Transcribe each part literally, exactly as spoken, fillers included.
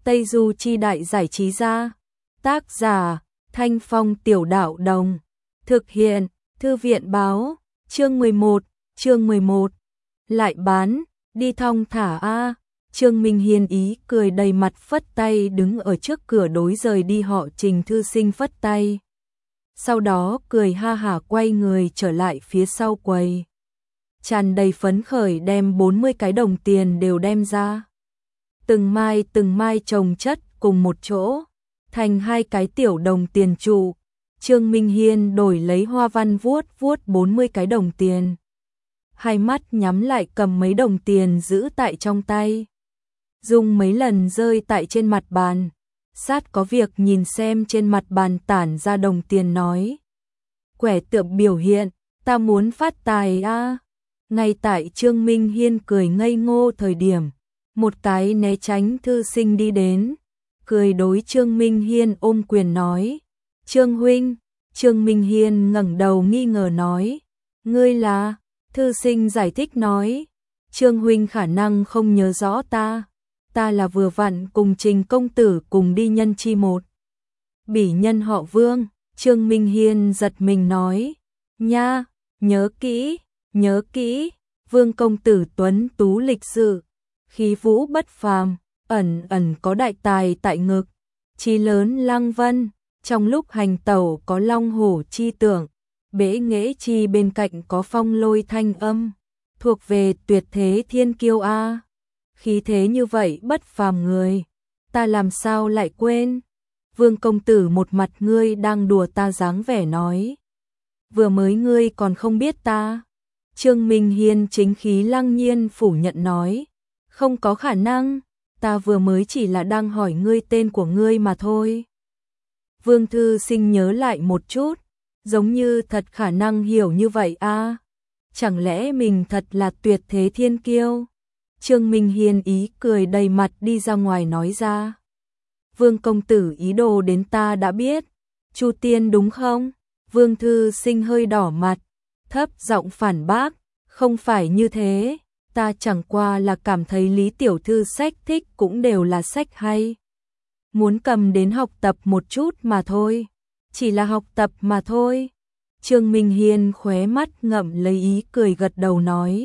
Tây Du Chi Đại Giải Trí Gia. Tác giả Thanh Phong Tiểu Đạo Đồng. Thực hiện Thư viện Báo. Chương mười một, chương mười một. Lại bán, đi thong thả a. Trương Minh Hiên ý cười đầy mặt phất tay đứng ở trước cửa đối rời đi họ Trình thư sinh phất tay. Sau đó cười ha hả quay người trở lại phía sau quầy. Tràn đầy phấn khởi đem bốn mươi cái đồng tiền đều đem ra. Từng mai từng mai chồng chất cùng một chỗ, thành hai cái tiểu đồng tiền trụ. Trương Minh Hiên đổi lấy hoa văn vuốt vuốt bốn mươi cái đồng tiền. Hai mắt nhắm lại cầm mấy đồng tiền giữ tại trong tay. Dùng mấy lần rơi tại trên mặt bàn. Sát có việc nhìn xem trên mặt bàn tản ra đồng tiền nói. Quẻ tượng biểu hiện, ta muốn phát tài a. À. Ngay tại Trương Minh Hiên cười ngây ngô thời điểm, một cái né tránh thư sinh đi đến, cười đối Trương Minh Hiên ôm quyền nói. Trương huynh. Trương Minh Hiên ngẩng đầu nghi ngờ nói. Ngươi là? Thư sinh giải thích nói. Trương huynh khả năng không nhớ rõ ta. Ta là vừa vặn cùng Trình công tử cùng đi nhân chi một. Bỉ nhân họ Vương. Trương Minh Hiên giật mình nói. Nha, nhớ kỹ, nhớ kỹ. Vương công tử tuấn tú lịch sự, khí vũ bất phàm, ẩn ẩn có đại tài tại ngực, chí lớn lăng vân, trong lúc hành tẩu có long hổ chi tượng, bể nghệ chi bên cạnh có phong lôi thanh âm, thuộc về tuyệt thế thiên kiêu a. Khí thế như vậy bất phàm người, ta làm sao lại quên? Vương công tử một mặt ngươi đang đùa ta dáng vẻ nói. Vừa mới ngươi còn không biết ta. Trương Minh Hiên chính khí lăng nhiên phủ nhận nói. Không có khả năng, ta vừa mới chỉ là đang hỏi ngươi tên của ngươi mà thôi. Vương thư sinh nhớ lại một chút, giống như thật khả năng hiểu như vậy a. À? Chẳng lẽ mình thật là tuyệt thế thiên kiêu? Trương Minh Hiên ý cười đầy mặt đi ra ngoài nói ra. Vương công tử ý đồ đến ta đã biết. Chu Tiên đúng không? Vương thư sinh hơi đỏ mặt, thấp giọng phản bác. Không phải như thế, ta chẳng qua là cảm thấy Lý tiểu thư sách thích cũng đều là sách hay. Muốn cầm đến học tập một chút mà thôi. Chỉ là học tập mà thôi. Trương Minh Hiên khóe mắt ngậm lấy ý cười gật đầu nói.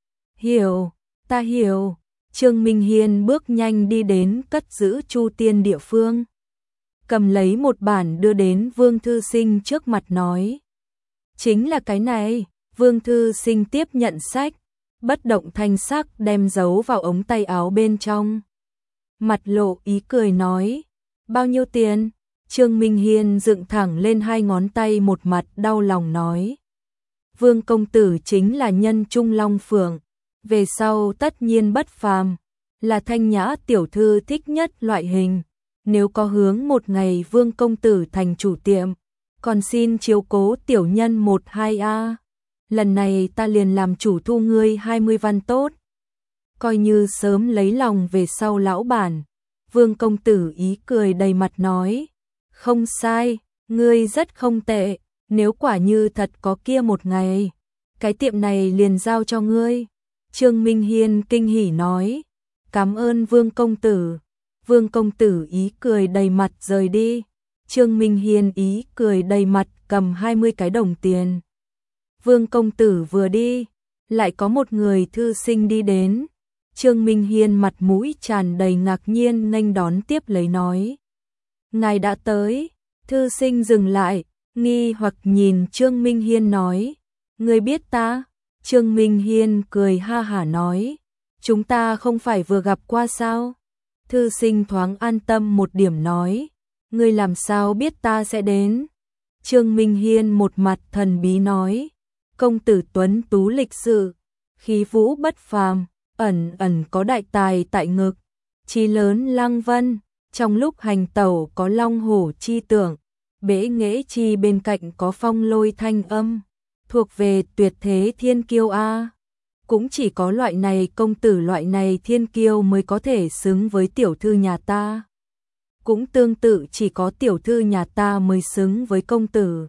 Hiểu, ta hiểu. Trương Minh Hiên bước nhanh đi đến cất giữ Chu Tiên địa phương. Cầm lấy một bản đưa đến Vương thư sinh trước mặt nói. Chính là cái này. Vương thư sinh tiếp nhận sách, bất động thanh sắc đem giấu vào ống tay áo bên trong. Mặt lộ ý cười nói. Bao nhiêu tiền? Trương Minh Hiên dựng thẳng lên hai ngón tay một mặt đau lòng nói. Vương công tử chính là nhân trung long phượng, về sau tất nhiên bất phàm, là thanh nhã tiểu thư thích nhất loại hình. Nếu có hướng một ngày Vương công tử thành chủ tiệm, còn xin chiếu cố tiểu nhân một hai a. Lần này ta liền làm chủ thu ngươi hai mươi văn tốt. Coi như sớm lấy lòng về sau lão bản. Vương công tử ý cười đầy mặt nói. Không sai, ngươi rất không tệ. Nếu quả như thật có kia một ngày, cái tiệm này liền giao cho ngươi. Trương Minh Hiên kinh hỉ nói. Cảm ơn Vương công tử. Vương công tử ý cười đầy mặt rời đi. Trương Minh Hiên ý cười đầy mặt cầm hai mươi cái đồng tiền. Vương công tử vừa đi, lại có một người thư sinh đi đến. Trương Minh Hiên mặt mũi tràn đầy ngạc nhiên nghênh đón tiếp lấy nói. Ngài đã tới. Thư sinh dừng lại, nghi hoặc nhìn Trương Minh Hiên nói. Ngươi biết ta? Trương Minh Hiên cười ha hả nói. Chúng ta không phải vừa gặp qua sao? Thư sinh thoáng an tâm một điểm nói. Ngươi làm sao biết ta sẽ đến? Trương Minh Hiên một mặt thần bí nói. Công tử tuấn tú lịch sự, khí vũ bất phàm, ẩn ẩn có đại tài tại ngực, chí lớn lăng vân, trong lúc hành tẩu có long hổ chi tượng, bể nghệ chi bên cạnh có phong lôi thanh âm, thuộc về tuyệt thế thiên kiêu a. Cũng chỉ có loại này công tử loại này thiên kiêu mới có thể xứng với tiểu thư nhà ta. Cũng tương tự chỉ có tiểu thư nhà ta mới xứng với công tử.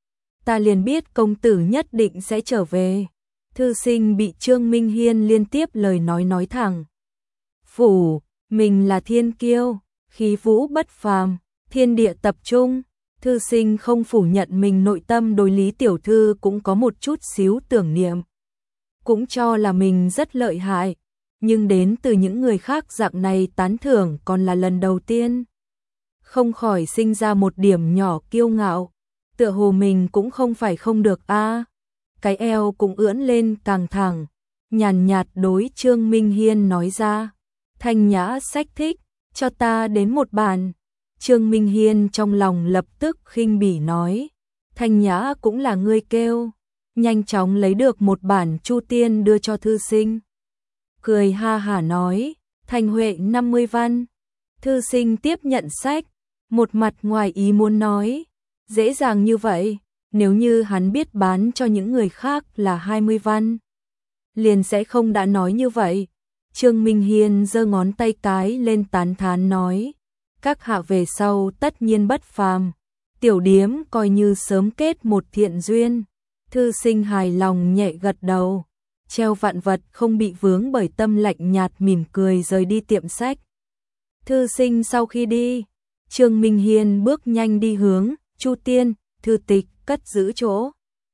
Ta liền biết công tử nhất định sẽ trở về. Thư sinh bị Trương Minh Hiên liên tiếp lời nói nói thẳng. Phủ, mình là thiên kiêu, khí vũ bất phàm, thiên địa tập trung. Thư sinh không phủ nhận mình nội tâm đối Lý tiểu thư cũng có một chút xíu tưởng niệm. Cũng cho là mình rất lợi hại, nhưng đến từ những người khác dạng này tán thưởng còn là lần đầu tiên. Không khỏi sinh ra một điểm nhỏ kiêu ngạo, tựa hồ mình cũng không phải không được a. Cái eo cũng ưỡn lên càng thẳng, nhàn nhạt đối Trương Minh Hiên nói ra, Thanh Nhã sách thích, cho ta đến một bàn. Trương Minh Hiên trong lòng lập tức khinh bỉ nói, Thanh Nhã cũng là ngươi kêu, nhanh chóng lấy được một bản Chu Tiên đưa cho thư sinh. Cười ha hả nói, Thanh Huệ năm mươi văn. Thư sinh tiếp nhận sách, một mặt ngoài ý muốn nói, dễ dàng như vậy, nếu như hắn biết bán cho những người khác là hai mươi văn, liền sẽ không đã nói như vậy. Trương Minh Hiên giơ ngón tay cái lên tán thán nói, các hạ về sau tất nhiên bất phàm, tiểu điếm coi như sớm kết một thiện duyên. Thư sinh hài lòng nhẹ gật đầu, treo vạn vật không bị vướng bởi tâm lạnh nhạt mỉm cười rời đi tiệm sách. Thư sinh sau khi đi, Trương Minh Hiên bước nhanh đi hướng Chu Tiên, thư tịch cất giữ chỗ.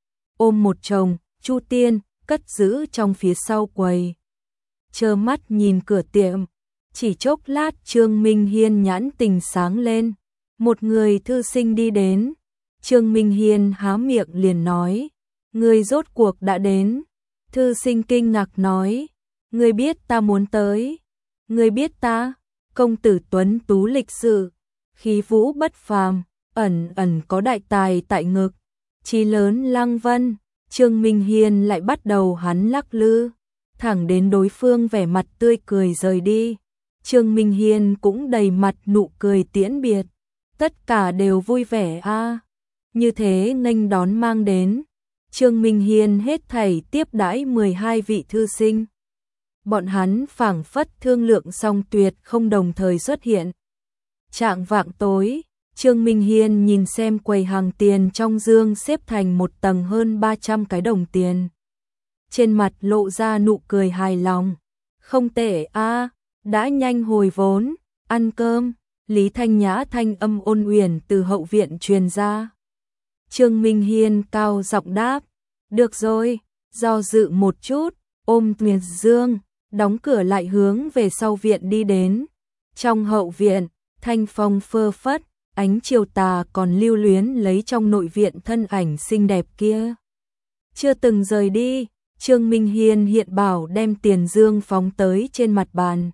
Ôm một chồng, Chu Tiên, cất giữ trong phía sau quầy. Trơ mắt nhìn cửa tiệm, chỉ chốc lát Trương Minh Hiên nhãn tình sáng lên. Một người thư sinh đi đến, Trương Minh Hiên há miệng liền nói, người rốt cuộc đã đến. Thư sinh kinh ngạc nói, người biết ta muốn tới, người biết ta, công tử tuấn tú lịch sự, khí vũ bất phàm, ẩn ẩn có đại tài tại ngực, chí lớn lăng vân. Trương Minh Hiên lại bắt đầu hắn lắc lư, thẳng đến đối phương vẻ mặt tươi cười rời đi. Trương Minh Hiên cũng đầy mặt nụ cười tiễn biệt, tất cả đều vui vẻ a. À. Như thế nghênh đón mang đến, Trương Minh Hiên hết thảy tiếp đãi mười hai vị thư sinh. Bọn hắn phảng phất thương lượng xong tuyệt không đồng thời xuất hiện. Trạng vạng tối, Trương Minh Hiên nhìn xem quầy hàng tiền trong dương xếp thành một tầng hơn ba trăm cái đồng tiền. Trên mặt lộ ra nụ cười hài lòng. Không tệ a, à, đã nhanh hồi vốn, ăn cơm. Lý Thanh Nhã thanh âm ôn uyển từ hậu viện truyền ra. Trương Minh Hiên cao giọng đáp, được rồi, do dự một chút, ôm Tuyền Dương, đóng cửa lại hướng về sau viện đi đến. Trong hậu viện, thanh phong phơ phất, ánh chiều tà còn lưu luyến lấy trong nội viện thân ảnh xinh đẹp kia. Chưa từng rời đi, Trương Minh Hiên hiện bảo đem tiền dương phóng tới trên mặt bàn.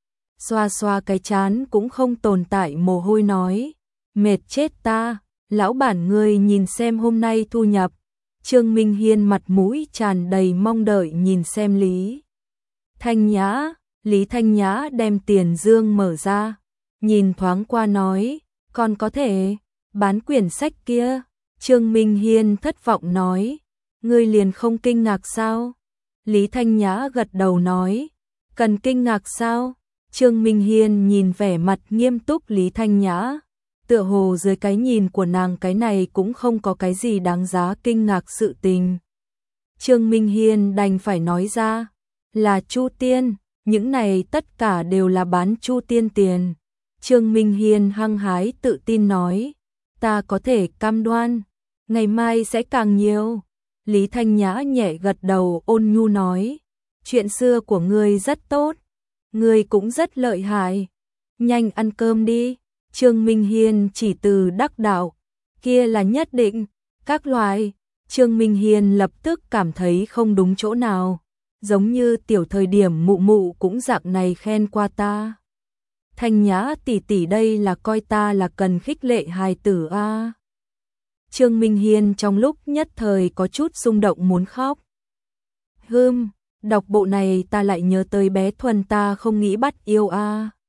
Xoa xoa cái chán cũng không tồn tại mồ hôi nói, mệt chết ta, lão bản ngươi nhìn xem hôm nay thu nhập. Trương Minh Hiên mặt mũi tràn đầy mong đợi nhìn xem Lý Thanh Nhã. Lý Thanh Nhã đem tiền dương mở ra, nhìn thoáng qua nói, còn có thể bán quyển sách kia. Trương Minh Hiên thất vọng nói, ngươi liền không kinh ngạc sao? Lý Thanh Nhã gật đầu nói, cần kinh ngạc sao? Trương Minh Hiên nhìn vẻ mặt nghiêm túc Lý Thanh Nhã, tựa hồ dưới cái nhìn của nàng cái này cũng không có cái gì đáng giá kinh ngạc sự tình. Trương Minh Hiên đành phải nói ra, là Chu Tiên, những này tất cả đều là bán Chu Tiên tiền. Trương Minh Hiên hăng hái tự tin nói, ta có thể cam đoan, ngày mai sẽ càng nhiều. Lý Thanh Nhã nhẹ gật đầu ôn nhu nói, chuyện xưa của ngươi rất tốt, ngươi cũng rất lợi hại, nhanh ăn cơm đi. Trương Minh Hiên chỉ từ đắc đạo, kia là nhất định, các loại. Trương Minh Hiên lập tức cảm thấy không đúng chỗ nào, giống như tiểu thời điểm mụ mụ cũng dạng này khen qua ta. Thanh Nhã tỷ tỷ đây là coi ta là cần khích lệ hài tử a. À. Trương Minh Hiên trong lúc nhất thời có chút xung động muốn khóc. Hừm, đọc bộ này ta lại nhớ tới bé Thuần ta không nghĩ bắt yêu a. À.